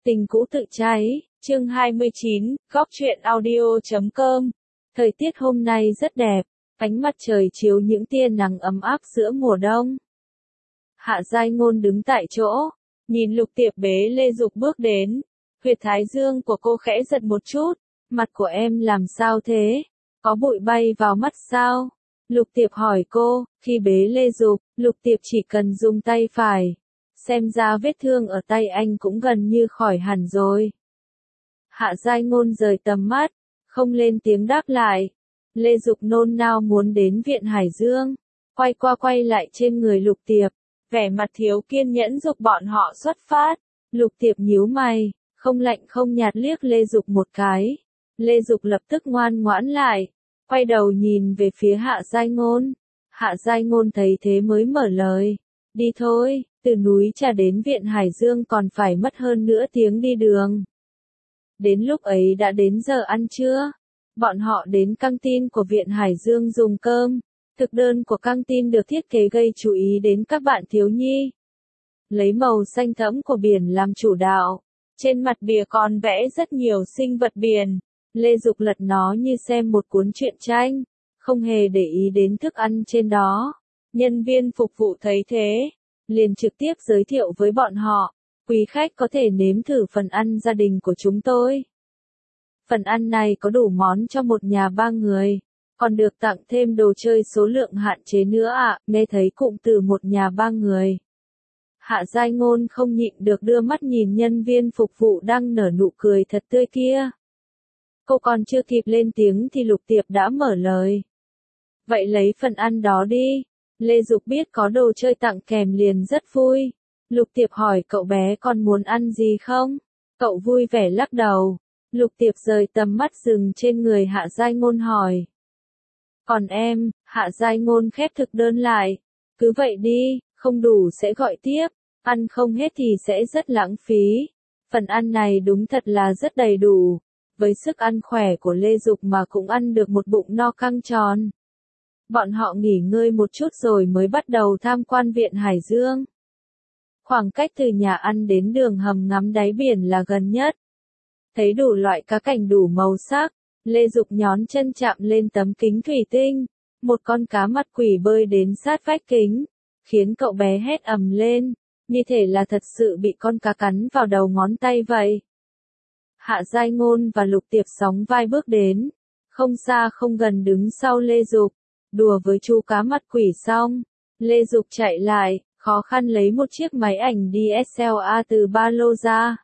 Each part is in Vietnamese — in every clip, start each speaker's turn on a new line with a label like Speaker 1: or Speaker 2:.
Speaker 1: Tình cũ tự cháy, chương 29, góc truyện audio.com. Thời tiết hôm nay rất đẹp, ánh mặt trời chiếu những tia nắng ấm áp giữa mùa đông. Hạ Giai Ngôn đứng tại chỗ, nhìn Lục Tiệp bế Lê Dục bước đến. Huyệt thái dương của cô khẽ giật một chút, mặt của em làm sao thế? Có bụi bay vào mắt sao? Lục Tiệp hỏi cô, khi bế Lê Dục, Lục Tiệp chỉ cần dùng tay phải. Xem ra vết thương ở tay anh cũng gần như khỏi hẳn rồi. Hạ Giai Ngôn rời tầm mắt, không lên tiếng đáp lại. Lê Dục nôn nao muốn đến viện Hải Dương, quay qua quay lại trên người Lục Tiệp, vẻ mặt thiếu kiên nhẫn giục bọn họ xuất phát. Lục Tiệp nhíu mày, không lạnh không nhạt liếc Lê Dục một cái. Lê Dục lập tức ngoan ngoãn lại, quay đầu nhìn về phía Hạ Giai Ngôn. Hạ Giai Ngôn thấy thế mới mở lời, đi thôi. Từ núi Trà đến viện Hải Dương còn phải mất hơn nửa tiếng đi đường. Đến lúc ấy đã đến giờ ăn trưa. Bọn họ đến căng tin của viện Hải Dương dùng cơm. Thực đơn của căng tin được thiết kế gây chú ý đến các bạn thiếu nhi. Lấy màu xanh thẫm của biển làm chủ đạo. Trên mặt bìa còn vẽ rất nhiều sinh vật biển. Lê Dục lật nó như xem một cuốn truyện tranh, không hề để ý đến thức ăn trên đó. Nhân viên phục vụ thấy thế, liền trực tiếp giới thiệu với bọn họ, quý khách có thể nếm thử phần ăn gia đình của chúng tôi. Phần ăn này có đủ món cho một nhà 3 người, còn được tặng thêm đồ chơi số lượng hạn chế nữa ạ. Nghe thấy cụm từ một nhà 3 người, Hạ Giai Ngôn không nhịn được đưa mắt nhìn nhân viên phục vụ đang nở nụ cười thật tươi kia. Cô còn chưa kịp lên tiếng thì Lục Tiệp đã mở lời. Vậy lấy phần ăn đó đi. Lê Dục biết có đồ chơi tặng kèm liền rất vui. Lục Tiệp hỏi cậu bé còn muốn ăn gì không? Cậu vui vẻ lắc đầu. Lục Tiệp rời tầm mắt dừng trên người Hạ Giai Ngôn hỏi. Còn em? Hạ Giai Ngôn khép thực đơn lại. Cứ vậy đi, không đủ sẽ gọi tiếp. Ăn không hết thì sẽ rất lãng phí. Phần ăn này đúng thật là rất đầy đủ. Với sức ăn khỏe của Lê Dục mà cũng ăn được một bụng no căng tròn. Bọn họ nghỉ ngơi một chút rồi mới bắt đầu tham quan viện Hải Dương. Khoảng cách từ nhà ăn đến đường hầm ngắm đáy biển là gần nhất. Thấy đủ loại cá cảnh đủ màu sắc, Lê Dục nhón chân chạm lên tấm kính thủy tinh. Một con cá mặt quỷ bơi đến sát vách kính, khiến cậu bé hét ầm lên, như thể là thật sự bị con cá cắn vào đầu ngón tay vậy. Hạ Giai Ngôn và Lục Tiệp sóng vai bước đến, không xa không gần đứng sau Lê Dục. Đùa với chú cá mặt quỷ xong, Lê Dục chạy lại, khó khăn lấy một chiếc máy ảnh DSLR từ ba lô ra.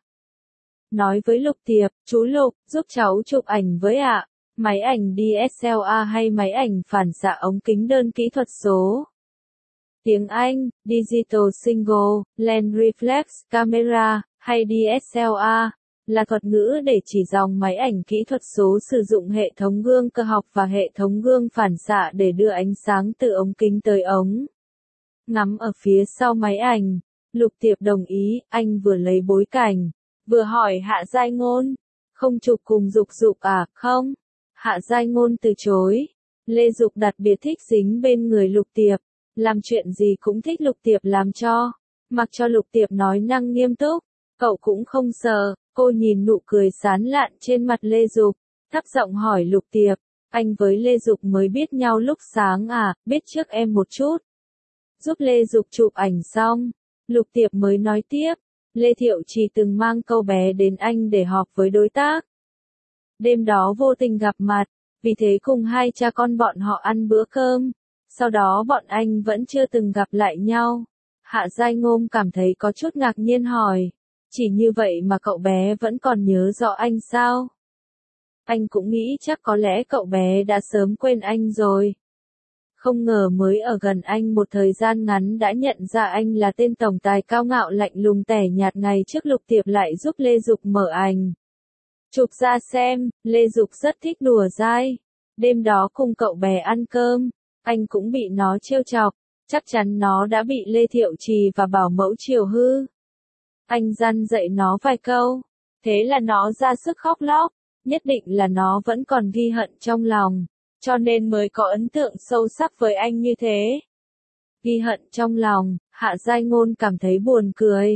Speaker 1: Nói với Lục Tiệp, chú Lục, giúp cháu chụp ảnh với ạ. Máy ảnh DSLR hay máy ảnh phản xạ ống kính đơn kỹ thuật số. Tiếng Anh, Digital Single, Lens Reflex Camera, hay DSLR, là thuật ngữ để chỉ dòng máy ảnh kỹ thuật số sử dụng hệ thống gương cơ học và hệ thống gương phản xạ để đưa ánh sáng từ ống kính tới ống ngắm ở phía sau máy ảnh. Lục Tiệp đồng ý, anh vừa lấy bối cảnh, vừa hỏi Hạ Giai Ngôn, không chụp cùng Dục Dục à? Không. Hạ Giai Ngôn từ chối. Lê Dục đặc biệt thích dính bên người Lục Tiệp, làm chuyện gì cũng thích Lục Tiệp làm cho, mặc cho Lục Tiệp nói năng nghiêm túc, cậu cũng không sợ. Cô nhìn nụ cười sán lạn trên mặt Lê Dục, thấp giọng hỏi Lục Tiệp, anh với Lê Dục mới biết nhau lúc sáng à? Biết trước em một chút. Giúp Lê Dục chụp ảnh xong, Lục Tiệp mới nói tiếp, Lê Thiệu chỉ từng mang câu bé đến anh để họp với đối tác. Đêm đó vô tình gặp mặt, vì thế cùng hai cha con bọn họ ăn bữa cơm, sau đó bọn anh vẫn chưa từng gặp lại nhau. Hạ Giai Ngôn cảm thấy có chút ngạc nhiên hỏi, chỉ như vậy mà cậu bé vẫn còn nhớ rõ anh sao? Anh cũng nghĩ chắc có lẽ cậu bé đã sớm quên anh rồi. Không ngờ mới ở gần anh một thời gian ngắn đã nhận ra anh là tên tổng tài cao ngạo lạnh lùng tẻ nhạt. Ngày trước Lục Tiệp lại giúp Lê Dục mở ảnh chụp ra xem. Lê Dục rất thích đùa dai. Đêm đó cùng cậu bé ăn cơm, anh cũng bị nó trêu chọc, chắc chắn nó đã bị Lê Thiệu Trì và bảo mẫu chiều hư. Anh răn dạy nó vài câu, thế là nó ra sức khóc lóc, nhất định là nó vẫn còn ghi hận trong lòng, cho nên mới có ấn tượng sâu sắc với anh như thế. Ghi hận trong lòng, Hạ Giai Ngôn cảm thấy buồn cười.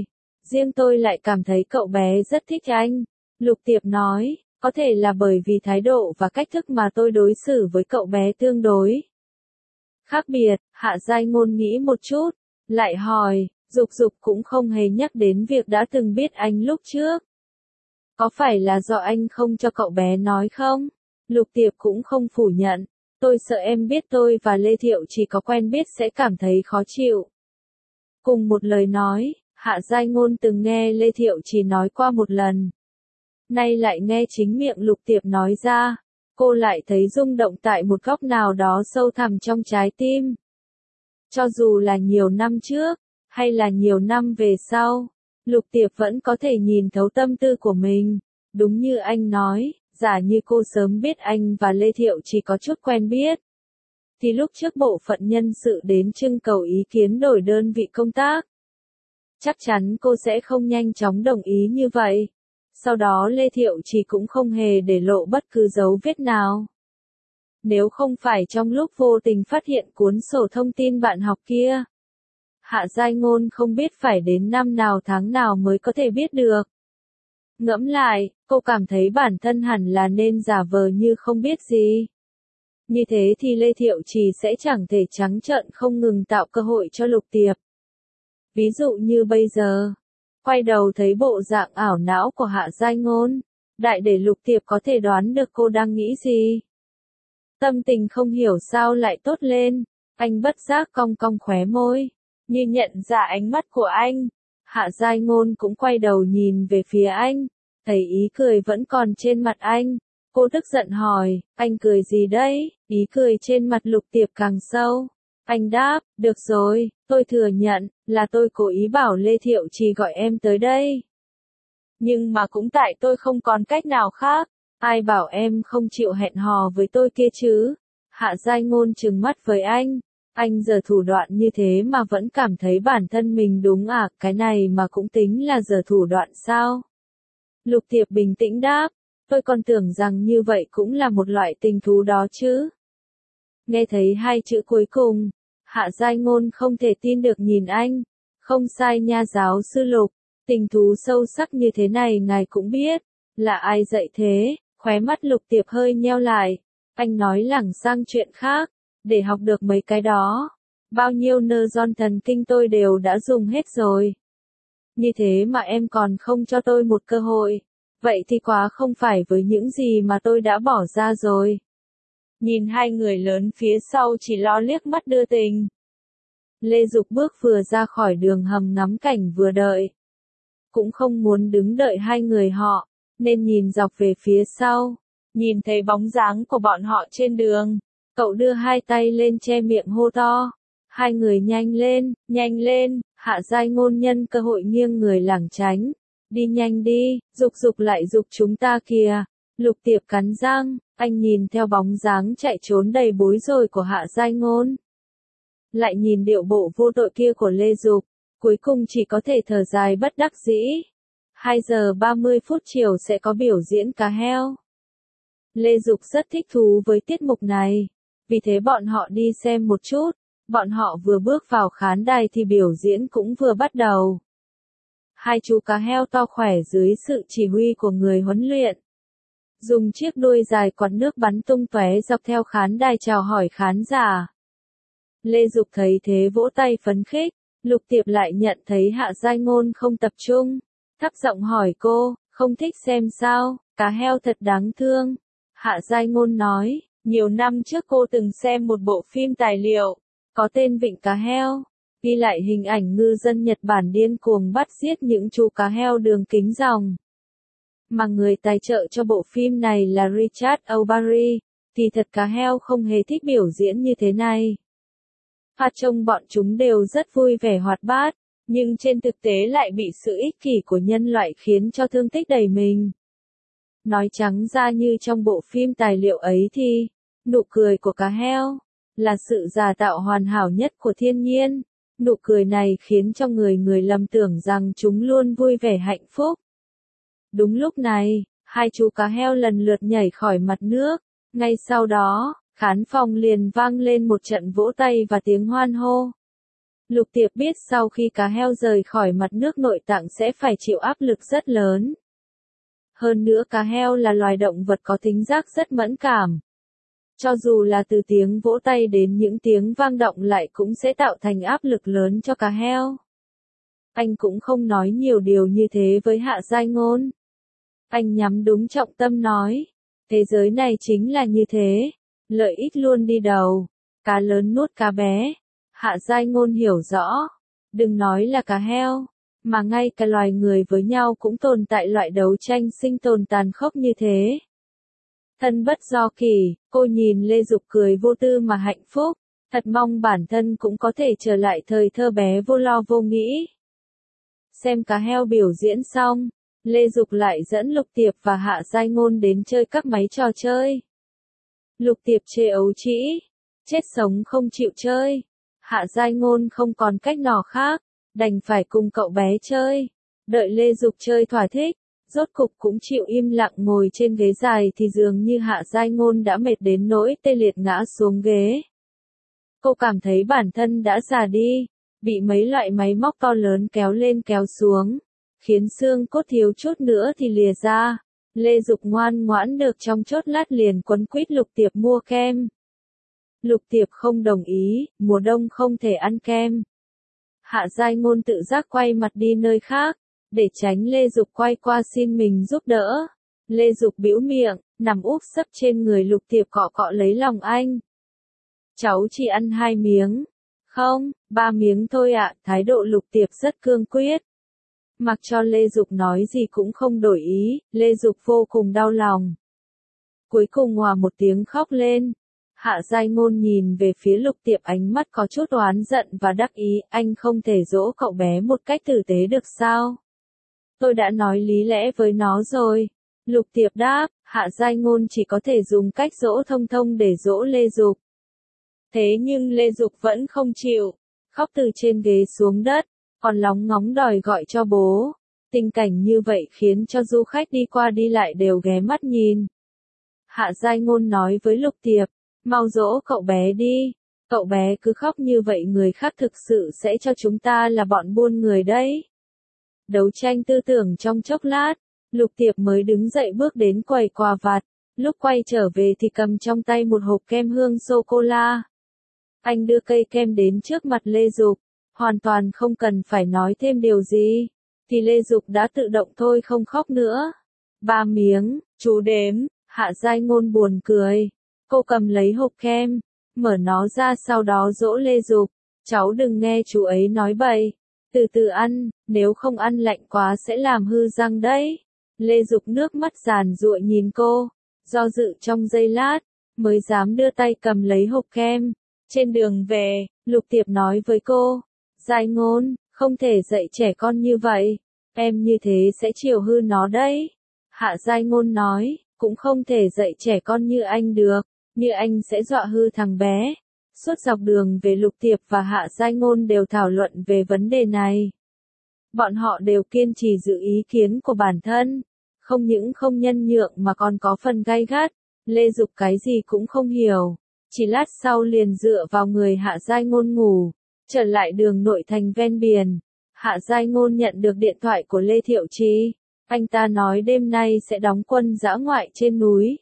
Speaker 1: riêng tôi lại cảm thấy cậu bé rất thích anh. Lục Tiệp nói, có thể là bởi vì thái độ và cách thức mà tôi đối xử với cậu bé tương đối khác biệt. Hạ Giai Ngôn nghĩ một chút, lại hỏi, Dục Dục cũng không hề nhắc đến việc đã từng biết anh lúc trước. Có phải là do anh không cho cậu bé nói không? Lục Tiệp cũng không phủ nhận. Tôi sợ em biết tôi và Lê Thiệu chỉ có quen biết sẽ cảm thấy khó chịu. Cùng một lời nói, Hạ Giai Ngôn từng nghe Lê Thiệu chỉ nói qua một lần. Nay lại nghe chính miệng Lục Tiệp nói ra, cô lại thấy rung động tại một góc nào đó sâu thẳm trong trái tim. Cho dù là nhiều năm trước, hay là nhiều năm về sau, Lục Tiệp vẫn có thể nhìn thấu tâm tư của mình. Đúng như anh nói, giả như cô sớm biết anh và Lê Thiệu chỉ có chút quen biết, thì lúc trước bộ phận nhân sự đến trưng cầu ý kiến đổi đơn vị công tác, chắc chắn cô sẽ không nhanh chóng đồng ý như vậy. Sau đó Lê Thiệu chỉ cũng không hề để lộ bất cứ dấu vết nào. Nếu không phải trong lúc vô tình phát hiện cuốn sổ thông tin bạn học kia, Hạ Giai Ngôn không biết phải đến năm nào tháng nào mới có thể biết được. Ngẫm lại, cô cảm thấy bản thân hẳn là nên giả vờ như không biết gì. Như thế thì Lê Thiệu Trì sẽ chẳng thể trắng trợn không ngừng tạo cơ hội cho Lục Tiệp. Ví dụ như bây giờ, quay đầu thấy bộ dạng ảo não của Hạ Giai Ngôn, đại để Lục Tiệp có thể đoán được cô đang nghĩ gì. Tâm tình không hiểu sao lại tốt lên, anh bất giác cong cong khóe môi, như nhận ra ánh mắt của anh. Hạ Giai Ngôn cũng quay đầu nhìn về phía anh, thấy ý cười vẫn còn trên mặt anh. Cô tức giận hỏi, anh cười gì đấy? Ý cười trên mặt Lục Tiệp càng sâu. Anh đáp, được rồi, tôi thừa nhận, là tôi cố ý bảo Lê Thiệu Trì gọi em tới đây. Nhưng mà cũng tại tôi không còn cách nào khác, ai bảo em không chịu hẹn hò với tôi kia chứ? Hạ Giai Ngôn trừng mắt với anh giờ thủ đoạn như thế mà vẫn cảm thấy bản thân mình đúng à, cái này mà cũng tính là giờ thủ đoạn sao? Lục Tiệp bình tĩnh đáp, tôi còn tưởng rằng như vậy cũng là một loại tình thú đó chứ. Nghe thấy hai chữ cuối cùng, Hạ Giai Ngôn không thể tin được nhìn anh. Không sai nha giáo sư Lục, tình thú sâu sắc như thế này ngài cũng biết. Là ai dạy thế? Khóe mắt Lục Tiệp hơi nheo lại. Anh nói lảng sang chuyện khác, để học được mấy cái đó. Bao nhiêu neuron thần kinh tôi đều đã dùng hết rồi. Như thế mà em còn không cho tôi một cơ hội. Vậy thì quá không phải với những gì mà tôi đã bỏ ra rồi. Nhìn hai người lớn phía sau chỉ lo liếc mắt đưa tình. Lê Dục bước vừa ra khỏi đường hầm ngắm cảnh vừa đợi. Cũng không muốn đứng đợi hai người họ, nên nhìn dọc về phía sau. Nhìn thấy bóng dáng của bọn họ trên đường, cậu đưa hai tay lên che miệng hô to. Hai người nhanh lên, Hạ Giai Ngôn nhân cơ hội nghiêng người lảng tránh. Đi nhanh đi, Dục Dục lại giục chúng ta kìa. Lục Tiệp cắn răng, anh nhìn theo bóng dáng chạy trốn đầy bối rối của Hạ Giai Ngôn. Lại nhìn điệu bộ vô tội kia của Lê Dục, cuối cùng chỉ có thể thở dài bất đắc dĩ. 2 giờ 30 phút chiều sẽ có biểu diễn cá heo. Lê Dục rất thích thú với tiết mục này, vì thế bọn họ đi xem một chút. Bọn họ vừa bước vào khán đài thì biểu diễn cũng vừa bắt đầu. Hai chú cá heo to khỏe dưới sự chỉ huy của người huấn luyện, dùng chiếc đuôi dài quạt nước bắn tung tóe dọc theo khán đài chào hỏi khán giả. Lê Dục thấy thế vỗ tay phấn khích. Lục Tiệp lại nhận thấy Hạ Giai Ngôn không tập trung, thấp giọng hỏi cô, không thích xem sao? Cá heo thật đáng thương. Hạ Giai Ngôn nói, nhiều năm trước cô từng xem một bộ phim tài liệu, có tên Vịnh Cá Heo, ghi lại hình ảnh ngư dân Nhật Bản điên cuồng bắt giết những chú cá heo đường kính ròng. Mà người tài trợ cho bộ phim này là Richard O'Barry, thì thật cá heo không hề thích biểu diễn như thế này. Phát trông bọn chúng đều rất vui vẻ hoạt bát, nhưng trên thực tế lại bị sự ích kỷ của nhân loại khiến cho thương tích đầy mình. Nói trắng ra như trong bộ phim tài liệu ấy thì, nụ cười của cá heo là sự giả tạo hoàn hảo nhất của thiên nhiên. Nụ cười này khiến cho người lầm tưởng rằng chúng luôn vui vẻ hạnh phúc. Đúng lúc này, hai chú cá heo lần lượt nhảy khỏi mặt nước. Ngay sau đó, khán phòng liền vang lên một trận vỗ tay và tiếng hoan hô. Lục Tiệp biết sau khi cá heo rời khỏi mặt nước nội tạng sẽ phải chịu áp lực rất lớn. Hơn nữa cá heo là loài động vật có thính giác rất mẫn cảm. Cho dù là từ tiếng vỗ tay đến những tiếng vang động lại cũng sẽ tạo thành áp lực lớn cho cá heo. Anh cũng không nói nhiều điều như thế với Hạ Giai Ngôn. Anh nhắm đúng trọng tâm nói. Thế giới này chính là như thế. Lợi ích luôn đi đầu. Cá lớn nuốt cá bé. Hạ Giai Ngôn hiểu rõ. Đừng nói là cá heo. Mà ngay cả loài người với nhau cũng tồn tại loại đấu tranh sinh tồn tàn khốc như thế. Thân bất do kỳ, cô nhìn Lê Dục cười vô tư mà hạnh phúc. Thật mong bản thân cũng có thể trở lại thời thơ bé vô lo vô nghĩ. Xem cá heo biểu diễn xong, Lê Dục lại dẫn Lục Tiệp và Hạ Giai Ngôn đến chơi các máy trò chơi. Lục Tiệp chê ấu trĩ, chết sống không chịu chơi. Hạ Giai Ngôn không còn cách nào khác, đành phải cùng cậu bé chơi. Đợi Lê Dục chơi thỏa thích, rốt cục cũng chịu im lặng ngồi trên ghế dài thì dường như Hạ Giai Ngôn đã mệt đến nỗi tê liệt ngã xuống ghế. Cô cảm thấy bản thân đã già đi, bị mấy loại máy móc to lớn kéo lên kéo xuống, khiến xương cốt thiếu chút nữa thì lìa ra. Lê Dục ngoan ngoãn được trong chốc lát liền quấn quýt Lục Tiệp mua kem. Lục Tiệp không đồng ý, mùa đông không thể ăn kem. Hạ Giai Ngôn tự giác quay mặt đi nơi khác, để tránh Lê Dục quay qua xin mình giúp đỡ. Lê Dục bĩu miệng, nằm úp sấp trên người Lục Tiệp cọ cọ lấy lòng anh. Cháu chỉ ăn 2 miếng. Không, 3 miếng thôi ạ, thái độ Lục Tiệp rất cương quyết. Mặc cho Lê Dục nói gì cũng không đổi ý, Lê Dục vô cùng đau lòng. Cuối cùng hòa một tiếng khóc lên. Hạ Giai Ngôn nhìn về phía Lục Tiệp ánh mắt có chút oán giận và đắc ý, anh không thể dỗ cậu bé một cách tử tế được sao? Tôi đã nói lý lẽ với nó rồi. Lục Tiệp đáp, Hạ Giai Ngôn chỉ có thể dùng cách dỗ thông thông để dỗ Lê Dục. Thế nhưng Lê Dục vẫn không chịu, khóc từ trên ghế xuống đất, còn lóng ngóng đòi gọi cho bố. Tình cảnh như vậy khiến cho du khách đi qua đi lại đều ghé mắt nhìn. Hạ Giai Ngôn nói với Lục Tiệp, mau dỗ cậu bé đi, cậu bé cứ khóc như vậy người khác thực sự sẽ cho chúng ta là bọn buôn người đấy. Đấu tranh tư tưởng trong chốc lát, Lục Tiệp mới đứng dậy bước đến quầy quà vặt, lúc quay trở về thì cầm trong tay một hộp kem hương sô-cô-la. Anh đưa cây kem đến trước mặt Lê Dục, hoàn toàn không cần phải nói thêm điều gì, thì Lê Dục đã tự động thôi không khóc nữa. 3 miếng, chú đếm, Hạ Giai Ngôn buồn cười. Cô cầm lấy hộp kem, mở nó ra sau đó dỗ Lê Dục, cháu đừng nghe chú ấy nói bậy, từ từ ăn, nếu không ăn lạnh quá sẽ làm hư răng đấy. Lê Dục nước mắt giàn giụa nhìn cô, do dự trong giây lát, mới dám đưa tay cầm lấy hộp kem. Trên đường về, Lục Tiệp nói với cô, Giai Ngôn, không thể dạy trẻ con như vậy, em như thế sẽ chiều hư nó đấy. Hạ Giai Ngôn nói, cũng không thể dạy trẻ con như anh được, như anh sẽ dọa hư thằng bé. Suốt dọc đường về Lục Tiệp và Hạ Giai Ngôn đều thảo luận về vấn đề này. Bọn họ đều kiên trì giữ ý kiến của bản thân, không những không nhân nhượng mà còn có phần gay gắt. Lê Dục cái gì cũng không hiểu, chỉ lát sau liền dựa vào người Hạ Giai Ngôn ngủ. Trở lại đường nội thành ven biển, Hạ Giai Ngôn nhận được điện thoại của Lê Thiệu Trì. Anh ta nói đêm nay sẽ đóng quân dã ngoại trên núi.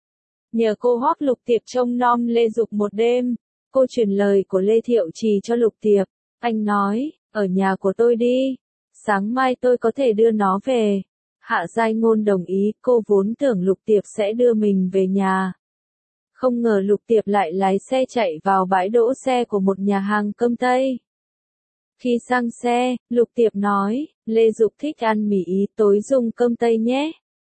Speaker 1: Nhờ cô Hoắc Lục Tiệp trông nom Lê Dục một đêm, cô truyền lời của Lê Thiệu Trì cho Lục Tiệp. Anh nói, ở nhà của tôi đi, sáng mai tôi có thể đưa nó về. Hạ Giai Ngôn đồng ý, cô vốn tưởng Lục Tiệp sẽ đưa mình về nhà. Không ngờ Lục Tiệp lại lái xe chạy vào bãi đỗ xe của một nhà hàng cơm Tây. Khi sang xe, Lục Tiệp nói, Lê Dục thích ăn mì Ý, tối dùng cơm Tây nhé.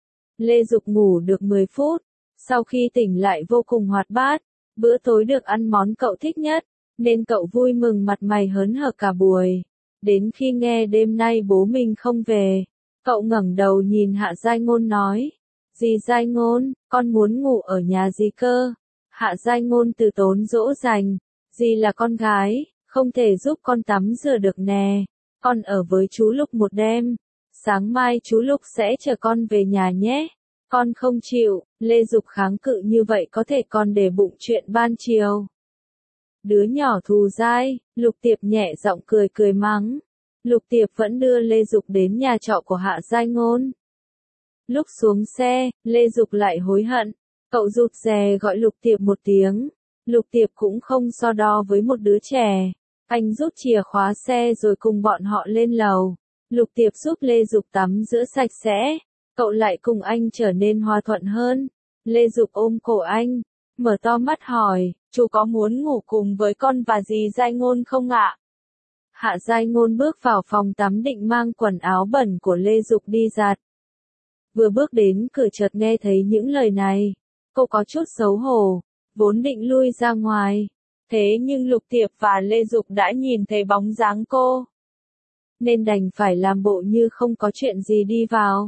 Speaker 1: Lê Dục ngủ được 10 phút, sau khi tỉnh lại vô cùng hoạt bát, bữa tối được ăn món cậu thích nhất, nên cậu vui mừng mặt mày hớn hở cả buổi. Đến khi nghe đêm nay bố mình không về, cậu ngẩng đầu nhìn Hạ Giai Ngôn nói, dì Giai Ngôn, con muốn ngủ ở nhà dì cơ. Hạ Giai Ngôn từ tốn dỗ dành, dì là con gái, không thể giúp con tắm rửa được nè, con ở với chú Lục một đêm, sáng mai chú Lục sẽ chở con về nhà nhé. Con không chịu, Lê Dục kháng cự như vậy có thể con để bụng chuyện ban chiều. Đứa nhỏ thù dai, Lục Tiệp nhẹ giọng cười cười mắng. Lục Tiệp vẫn đưa Lê Dục đến nhà trọ của Hạ Giai Ngôn. Lúc xuống xe, Lê Dục lại hối hận. Cậu rụt rè gọi Lục Tiệp một tiếng. Lục Tiệp cũng không so đo với một đứa trẻ. Anh rút chìa khóa xe rồi cùng bọn họ lên lầu. Lục Tiệp giúp Lê Dục tắm rửa sạch sẽ. Cậu lại cùng anh trở nên hòa thuận hơn. Lê Dục ôm cổ anh, mở to mắt hỏi, chú có muốn ngủ cùng với con và dì Giai Ngôn không ạ? Hạ Giai Ngôn bước vào phòng tắm định mang quần áo bẩn của Lê Dục đi giặt. Vừa bước đến cửa chợt nghe thấy những lời này. Cô có chút xấu hổ, vốn định lui ra ngoài. Thế nhưng Lục Tiệp và Lê Dục đã nhìn thấy bóng dáng cô. Nên đành phải làm bộ như không có chuyện gì đi vào.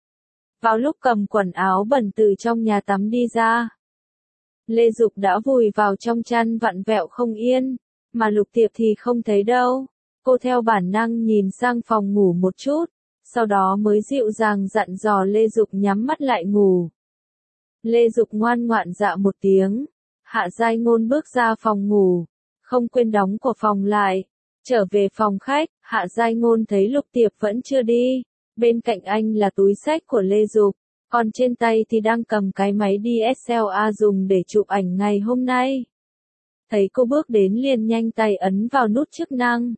Speaker 1: Vào lúc cầm quần áo bẩn từ trong nhà tắm đi ra, Lê Dục đã vùi vào trong chăn vặn vẹo không yên, mà Lục Tiệp thì không thấy đâu. Cô theo bản năng nhìn sang phòng ngủ một chút, sau đó mới dịu dàng dặn dò Lê Dục nhắm mắt lại ngủ. Lê Dục ngoan ngoãn dạ một tiếng. Hạ Giai Ngôn bước ra phòng ngủ, không quên đóng cửa phòng lại. Trở về phòng khách, Hạ Giai Ngôn thấy Lục Tiệp vẫn chưa đi. Bên cạnh anh là túi xách của Lê Dục, còn trên tay thì đang cầm cái máy DSLR dùng để chụp ảnh ngày hôm nay. Thấy cô bước đến liền nhanh tay ấn vào nút chức năng.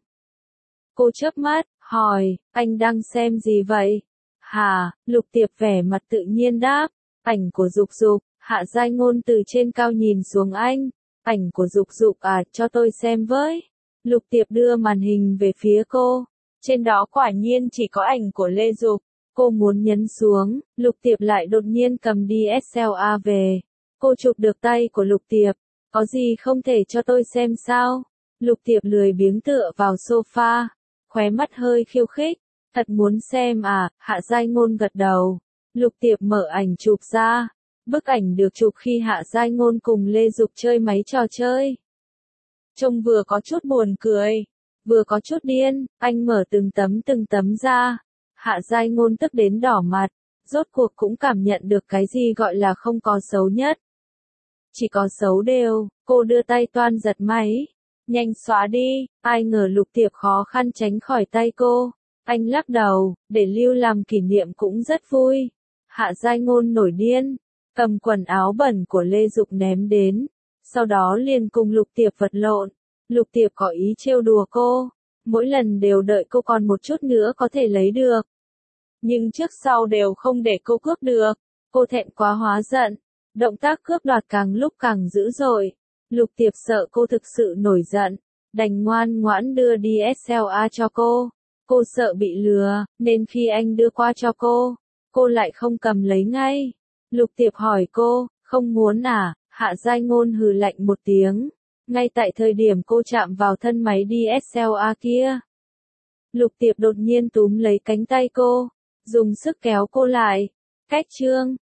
Speaker 1: Cô chớp mắt, hỏi, anh đang xem gì vậy? Hả? Lục Tiệp vẻ mặt tự nhiên đáp, ảnh của Dục Dục. Hạ Giai Ngôn từ trên cao nhìn xuống anh, ảnh của Dục Dục à, cho tôi xem với. Lục Tiệp đưa màn hình về phía cô, trên đó quả nhiên chỉ có ảnh của Lê Dục. Cô muốn nhấn xuống, Lục Tiệp lại đột nhiên cầm DSLR về. Cô chụp được tay của Lục Tiệp, có gì không thể cho tôi xem sao? Lục Tiệp lười biếng tựa vào sofa, khóe mắt hơi khiêu khích, thật muốn xem à? Hạ Giai Ngôn gật đầu. Lục Tiệp mở ảnh chụp ra. Bức ảnh được chụp khi Hạ Giai Ngôn cùng Lê Dục chơi mấy trò chơi. Trông vừa có chút buồn cười, vừa có chút điên, anh mở từng tấm ra. Hạ Giai Ngôn tức đến đỏ mặt, rốt cuộc cũng cảm nhận được cái gì gọi là không có xấu nhất. Chỉ có xấu đều, cô đưa tay toan giật máy. Nhanh xóa đi, ai ngờ Lục Tiệp khó khăn tránh khỏi tay cô. Anh lắc đầu, để lưu làm kỷ niệm cũng rất vui. Hạ Giai Ngôn nổi điên, cầm quần áo bẩn của Lê Dục ném đến, sau đó liền cùng Lục Tiệp vật lộn. Lục Tiệp có ý trêu đùa cô, mỗi lần đều đợi cô còn một chút nữa có thể lấy được. Nhưng trước sau đều không để cô cướp được, cô thẹn quá hóa giận, động tác cướp đoạt càng lúc càng dữ dội. Lục Tiệp sợ cô thực sự nổi giận, đành ngoan ngoãn đưa DSLR cho cô. Cô sợ bị lừa, nên khi anh đưa qua cho cô lại không cầm lấy ngay. Lục Tiệp hỏi cô, không muốn à? Hạ Giai Ngôn hừ lạnh một tiếng. Ngay tại thời điểm cô chạm vào thân máy DSLR kia, Lục Tiệp đột nhiên túm lấy cánh tay cô, dùng sức kéo cô lại. Cách chương